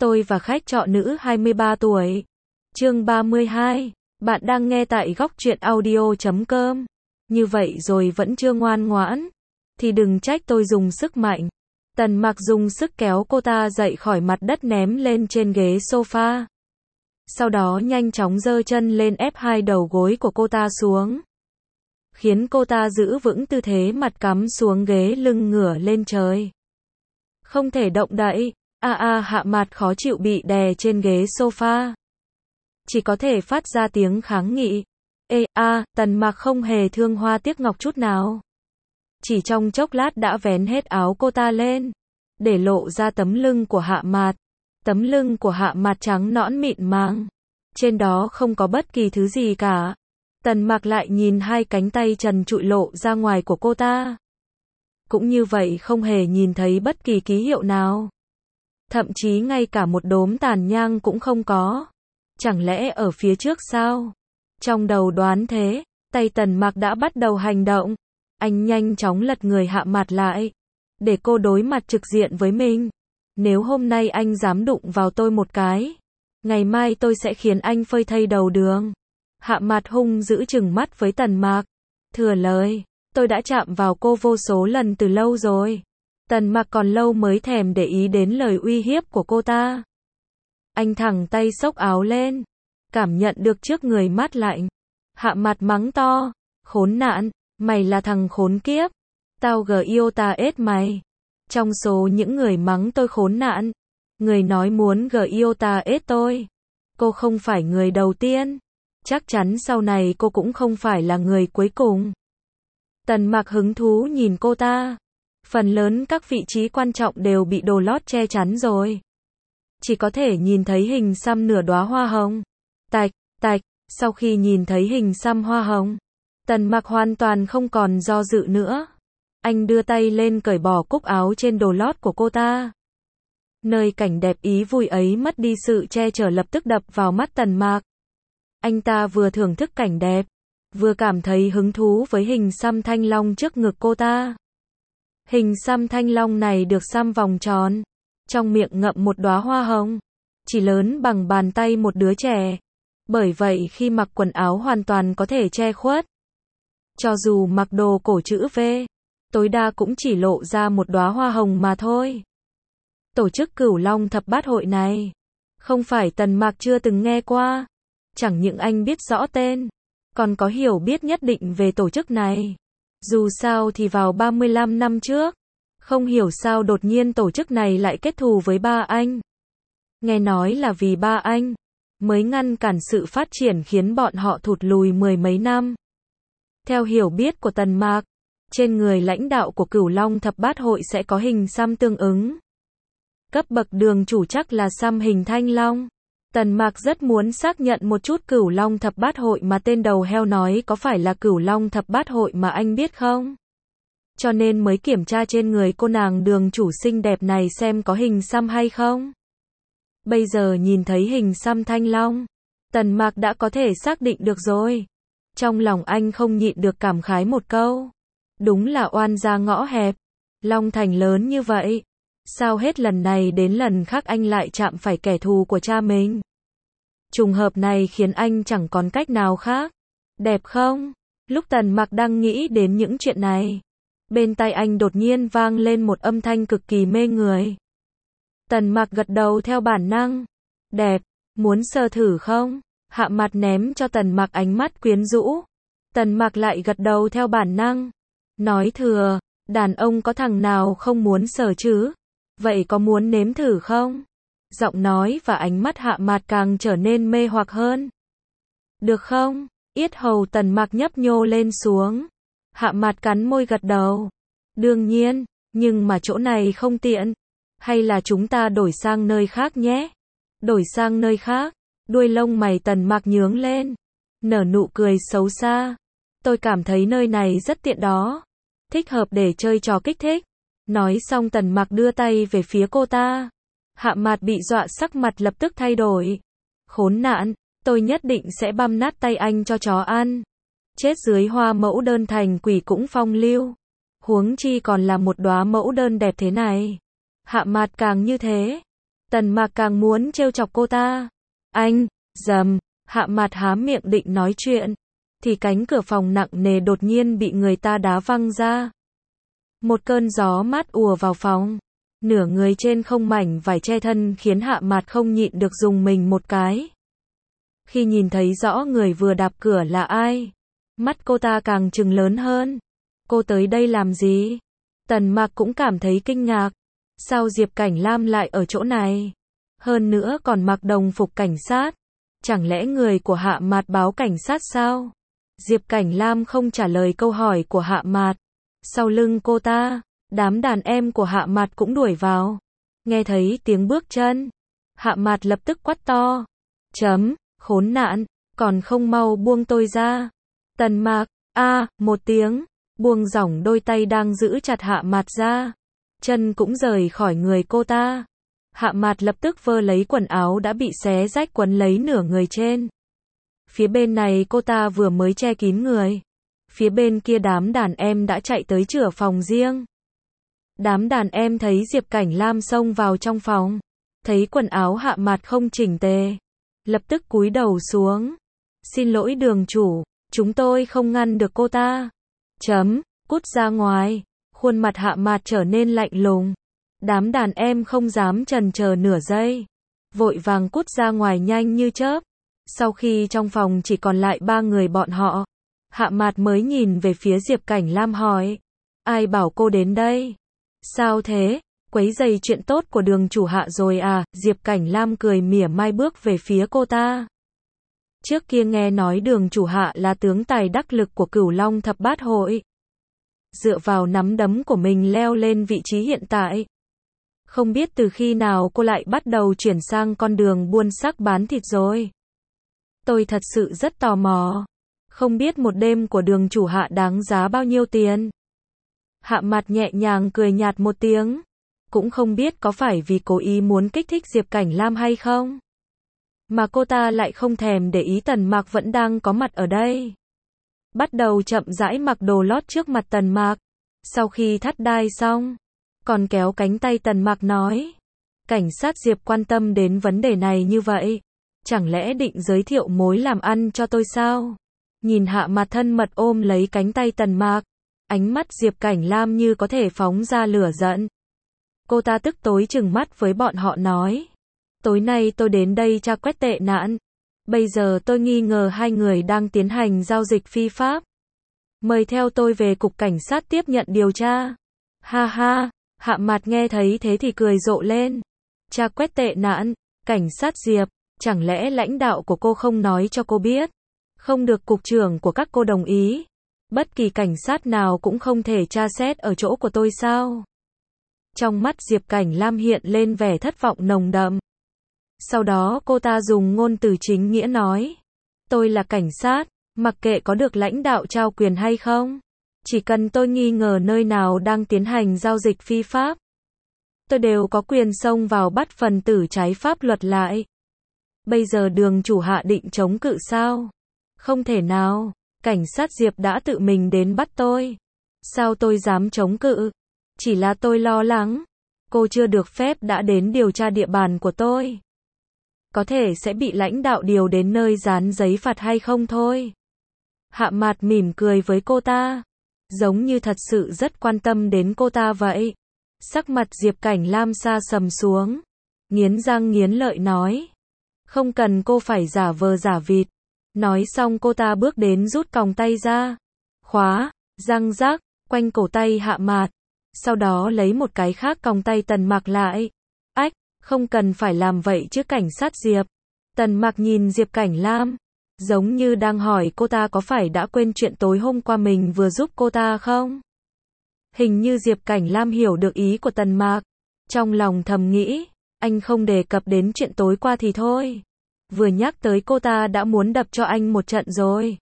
Tôi và khách trọ nữ 23 tuổi. Chương 32. Bạn đang nghe tại góc truyện audio.com. Như vậy rồi vẫn chưa ngoan ngoãn, thì đừng trách tôi dùng sức mạnh. Tần Mặc dùng sức kéo cô ta dậy khỏi mặt đất ném lên trên ghế sofa. Sau đó nhanh chóng giơ chân lên ép hai đầu gối của cô ta xuống, khiến cô ta giữ vững tư thế mặt cắm xuống ghế, lưng ngửa lên trời. Không thể động đậy. Hạ Mạt khó chịu bị đè trên ghế sofa, chỉ có thể phát ra tiếng kháng nghị. Tần Mặc không hề thương hoa tiếc ngọc chút nào. Chỉ trong chốc lát đã vén hết áo cô ta lên, để lộ ra tấm lưng của Hạ Mạt. Tấm lưng của Hạ Mạt trắng nõn mịn màng, trên đó không có bất kỳ thứ gì cả. Tần Mặc lại nhìn hai cánh tay trần trụi lộ ra ngoài của cô ta, cũng như vậy không hề nhìn thấy bất kỳ ký hiệu nào. Thậm chí ngay cả một đốm tàn nhang cũng không có. Chẳng lẽ ở phía trước sao? Trong đầu đoán thế, tay Tần Mặc đã bắt đầu hành động. Anh nhanh chóng lật người Hạ Mạt lại, để cô đối mặt trực diện với mình. Nếu hôm nay anh dám đụng vào tôi một cái, ngày mai tôi sẽ khiến anh phơi thây đầu đường. Hạ Mạt hung dữ trừng mắt với Tần Mặc. Thừa lời, tôi đã chạm vào cô vô số lần từ lâu rồi. Tần Mặc còn lâu mới thèm để ý đến lời uy hiếp của cô ta. Anh thẳng tay xốc áo lên, cảm nhận được trước người mát lạnh. Hạ Mạt mắng to, khốn nạn, mày là thằng khốn kiếp. Tao Giota ết mày. Trong số những người mắng tôi khốn nạn, người nói muốn Giota ết tôi, cô không phải người đầu tiên. Chắc chắn sau này cô cũng không phải là người cuối cùng. Tần Mặc hứng thú nhìn cô ta. Phần lớn các vị trí quan trọng đều bị đồ lót che chắn rồi, chỉ có thể nhìn thấy hình xăm nửa đóa hoa hồng. Tạch, tạch, sau khi nhìn thấy hình xăm hoa hồng, Tần Mặc hoàn toàn không còn do dự nữa. Anh đưa tay lên cởi bỏ cúc áo trên đồ lót của cô ta. Nơi cảnh đẹp ý vui ấy mất đi sự che chở lập tức đập vào mắt Tần Mặc. Anh ta vừa thưởng thức cảnh đẹp, vừa cảm thấy hứng thú với hình xăm thanh long trước ngực cô ta. Hình xăm thanh long này được xăm vòng tròn, trong miệng ngậm một đóa hoa hồng, chỉ lớn bằng bàn tay một đứa trẻ. Bởi vậy khi mặc quần áo hoàn toàn có thể che khuất. Cho dù mặc đồ cổ chữ V, tối đa cũng chỉ lộ ra một đóa hoa hồng mà thôi. Tổ chức Cửu Long Thập Bát Hội này, không phải Tần Mặc chưa từng nghe qua. Chẳng những anh biết rõ tên, còn có hiểu biết nhất định về tổ chức này. Dù sao thì vào 35 năm trước, không hiểu sao đột nhiên tổ chức này lại kết thù với ba anh. Nghe nói là vì ba anh mới ngăn cản sự phát triển khiến bọn họ thụt lùi mười mấy năm. Theo hiểu biết của Tần Mặc, trên người lãnh đạo của Cửu Long Thập Bát Hội sẽ có hình xăm tương ứng. Cấp bậc đường chủ chắc là xăm hình thanh long. Tần Mặc rất muốn xác nhận một chút Cửu Long Thập Bát Hội mà tên đầu heo nói có phải là Cửu Long Thập Bát Hội mà anh biết không? Cho nên mới kiểm tra trên người cô nàng đường chủ xinh đẹp này xem có hình xăm hay không. Bây giờ nhìn thấy hình xăm thanh long, Tần Mặc đã có thể xác định được rồi. Trong lòng anh không nhịn được cảm khái một câu. Đúng là oan gia ngõ hẹp. Long Thành lớn như vậy, sao hết lần này đến lần khác anh lại chạm phải kẻ thù của cha mình? Trùng hợp này khiến anh chẳng còn cách nào khác. Đẹp không? Lúc Tần Mặc đang nghĩ đến những chuyện này, bên tai anh đột nhiên vang lên một âm thanh cực kỳ mê người. Tần Mặc gật đầu theo bản năng. Đẹp, muốn sờ thử không? Hạ Mạt ném cho Tần Mặc ánh mắt quyến rũ. Tần Mặc lại gật đầu theo bản năng. Nói thừa, đàn ông có thằng nào không muốn sờ chứ? Vậy có muốn nếm thử không? Giọng nói và ánh mắt Hạ Mạt càng trở nên mê hoặc hơn. Được không? Yết hầu Tần Mặc nhấp nhô lên xuống. Hạ Mạt cắn môi gật đầu. Đương nhiên, nhưng mà chỗ này không tiện. Hay là chúng ta đổi sang nơi khác nhé? Đổi sang nơi khác? Đuôi lông mày Tần Mặc nhướng lên, nở nụ cười xấu xa. Tôi cảm thấy nơi này rất tiện đó. Thích hợp để chơi trò kích thích. Nói xong Tần Mặc đưa tay về phía cô ta. Hạ Mạt bị dọa sắc mặt lập tức thay đổi. Khốn nạn, tôi nhất định sẽ băm nát tay anh cho chó ăn. Chết dưới hoa mẫu đơn thành quỷ cũng phong lưu. Huống chi còn là một đóa mẫu đơn đẹp thế này. Hạ Mạt càng như thế. Tần Mạc càng muốn trêu chọc cô ta. Anh, dầm, Hạ Mạt há miệng định nói chuyện, thì cánh cửa phòng nặng nề đột nhiên bị người ta đá văng ra. Một cơn gió mát ùa vào phòng, nửa người trên không mảnh vải che thân khiến Hạ Mạt không nhịn được rùng mình một cái. Khi nhìn thấy rõ người vừa đạp cửa là ai, mắt cô ta càng trừng lớn hơn. Cô tới đây làm gì? Tần Mạc cũng cảm thấy kinh ngạc. Sao Diệp Cảnh Lam lại ở chỗ này? Hơn nữa còn mặc đồng phục cảnh sát. Chẳng lẽ người của Hạ Mạt báo cảnh sát sao? Diệp Cảnh Lam không trả lời câu hỏi của Hạ Mạt. Sau lưng cô ta, đám đàn em của Hạ Mạt cũng đuổi vào. Nghe thấy tiếng bước chân, Hạ Mạt lập tức quát to. Khốn nạn, còn không mau buông tôi ra. Tần Mạc, một tiếng, buông rỏng đôi tay đang giữ chặt Hạ Mạt ra. Chân cũng rời khỏi người cô ta. Hạ Mạt lập tức vơ lấy quần áo đã bị xé rách quấn lấy nửa người trên. Phía bên này cô ta vừa mới che kín người. Phía bên kia đám đàn em đã chạy tới chữa phòng riêng. Đám đàn em thấy Diệp Cảnh Lam xông vào trong phòng. Thấy quần áo Hạ Mạt không chỉnh tề. Lập tức cúi đầu xuống. Xin lỗi đường chủ, chúng tôi không ngăn được cô ta. Cút ra ngoài. Khuôn mặt Hạ Mạt trở nên lạnh lùng. Đám đàn em không dám chần chờ nửa giây. Vội vàng cút ra ngoài nhanh như chớp. Sau khi trong phòng chỉ còn lại 3 người bọn họ, Hạ Mạt mới nhìn về phía Diệp Cảnh Lam hỏi. Ai bảo cô đến đây? Sao thế? Quấy rầy chuyện tốt của đường chủ Hạ rồi à? Diệp Cảnh Lam cười mỉa mai bước về phía cô ta. Trước kia nghe nói đường chủ Hạ là tướng tài đắc lực của Cửu Long Thập Bát Hội. Dựa vào nắm đấm của mình leo lên vị trí hiện tại. Không biết từ khi nào cô lại bắt đầu chuyển sang con đường buôn sắc bán thịt rồi. Tôi thật sự rất tò mò. Không biết một đêm của đường chủ Hạ đáng giá bao nhiêu tiền? Hạ Mạt nhẹ nhàng cười nhạt một tiếng. Cũng không biết có phải vì cố ý muốn kích thích Diệp Cảnh Lam hay không? Mà cô ta lại không thèm để ý Tần Mạc vẫn đang có mặt ở đây. Bắt đầu chậm rãi mặc đồ lót trước mặt Tần Mạc. Sau khi thắt đai xong, còn kéo cánh tay Tần Mạc nói. Cảnh sát Diệp quan tâm đến vấn đề này như vậy. Chẳng lẽ định giới thiệu mối làm ăn cho tôi sao? Nhìn Hạ Mạt thân mật ôm lấy cánh tay Tần Mạc. Ánh mắt Diệp Cảnh Lam như có thể phóng ra lửa giận. Cô ta tức tối trừng mắt với bọn họ nói. Tối nay tôi đến đây tra quét tệ nạn. Bây giờ tôi nghi ngờ 2 người đang tiến hành giao dịch phi pháp. Mời theo tôi về cục cảnh sát tiếp nhận điều tra. Ha ha, Hạ Mạt nghe thấy thế thì cười rộ lên. Tra quét tệ nạn, cảnh sát Diệp, chẳng lẽ lãnh đạo của cô không nói cho cô biết? Không được cục trưởng của các cô đồng ý. Bất kỳ cảnh sát nào cũng không thể tra xét ở chỗ của tôi sao? Trong mắt Diệp Cảnh Lam hiện lên vẻ thất vọng nồng đậm. Sau đó cô ta dùng ngôn từ chính nghĩa nói. Tôi là cảnh sát, mặc kệ có được lãnh đạo trao quyền hay không. Chỉ cần tôi nghi ngờ nơi nào đang tiến hành giao dịch phi pháp. Tôi đều có quyền xông vào bắt phần tử trái pháp luật lại. Bây giờ đường chủ Hạ định chống cự sao? Không thể nào, cảnh sát Diệp đã tự mình đến bắt tôi. Sao tôi dám chống cự? Chỉ là tôi lo lắng. Cô chưa được phép đã đến điều tra địa bàn của tôi. Có thể sẽ bị lãnh đạo điều đến nơi dán giấy phạt hay không thôi. Hạ Mạt mỉm cười với cô ta. Giống như thật sự rất quan tâm đến cô ta vậy. Sắc mặt Diệp Cảnh Lam sa sầm xuống. Nghiến răng nghiến lợi nói. Không cần cô phải giả vờ giả vịt. Nói xong cô ta bước đến rút còng tay ra. Khóa, răng rác, quanh cổ tay Hạ Mạt. Sau đó lấy một cái khác còng tay Tần Mạc lại. Ách, không cần phải làm vậy chứ cảnh sát Diệp. Tần Mạc nhìn Diệp Cảnh Lam. Giống như đang hỏi cô ta có phải đã quên chuyện tối hôm qua mình vừa giúp cô ta không? Hình như Diệp Cảnh Lam hiểu được ý của Tần Mạc. Trong lòng thầm nghĩ, anh không đề cập đến chuyện tối qua thì thôi. Vừa nhắc tới cô ta đã muốn đập cho anh một trận rồi.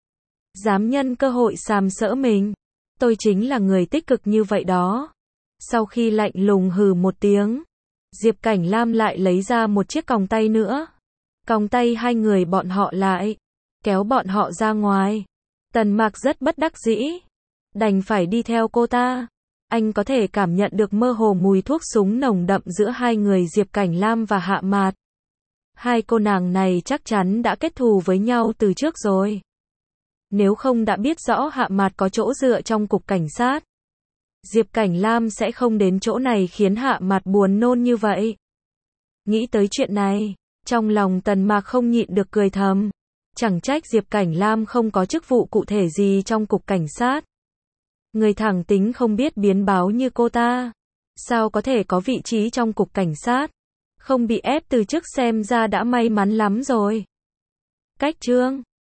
Dám nhân cơ hội sàm sỡ mình. Tôi chính là người tích cực như vậy đó. Sau khi lạnh lùng hừ một tiếng, Diệp Cảnh Lam lại lấy ra một chiếc còng tay nữa. Còng tay 2 người bọn họ lại, kéo bọn họ ra ngoài. Tần Mạc rất bất đắc dĩ, đành phải đi theo cô ta. Anh có thể cảm nhận được mơ hồ mùi thuốc súng nồng đậm giữa hai người Diệp Cảnh Lam và Hạ Mạt. Hai cô nàng này chắc chắn đã kết thù với nhau từ trước rồi. Nếu không đã biết rõ Hạ Mạt có chỗ dựa trong cục cảnh sát, Diệp Cảnh Lam sẽ không đến chỗ này khiến Hạ Mạt buồn nôn như vậy. Nghĩ tới chuyện này, trong lòng Tần Mạc không nhịn được cười thầm. Chẳng trách Diệp Cảnh Lam không có chức vụ cụ thể gì trong cục cảnh sát. Người thẳng tính không biết biến báo như cô ta, sao có thể có vị trí trong cục cảnh sát? Không bị ép từ chức xem ra đã may mắn lắm rồi. Cách chương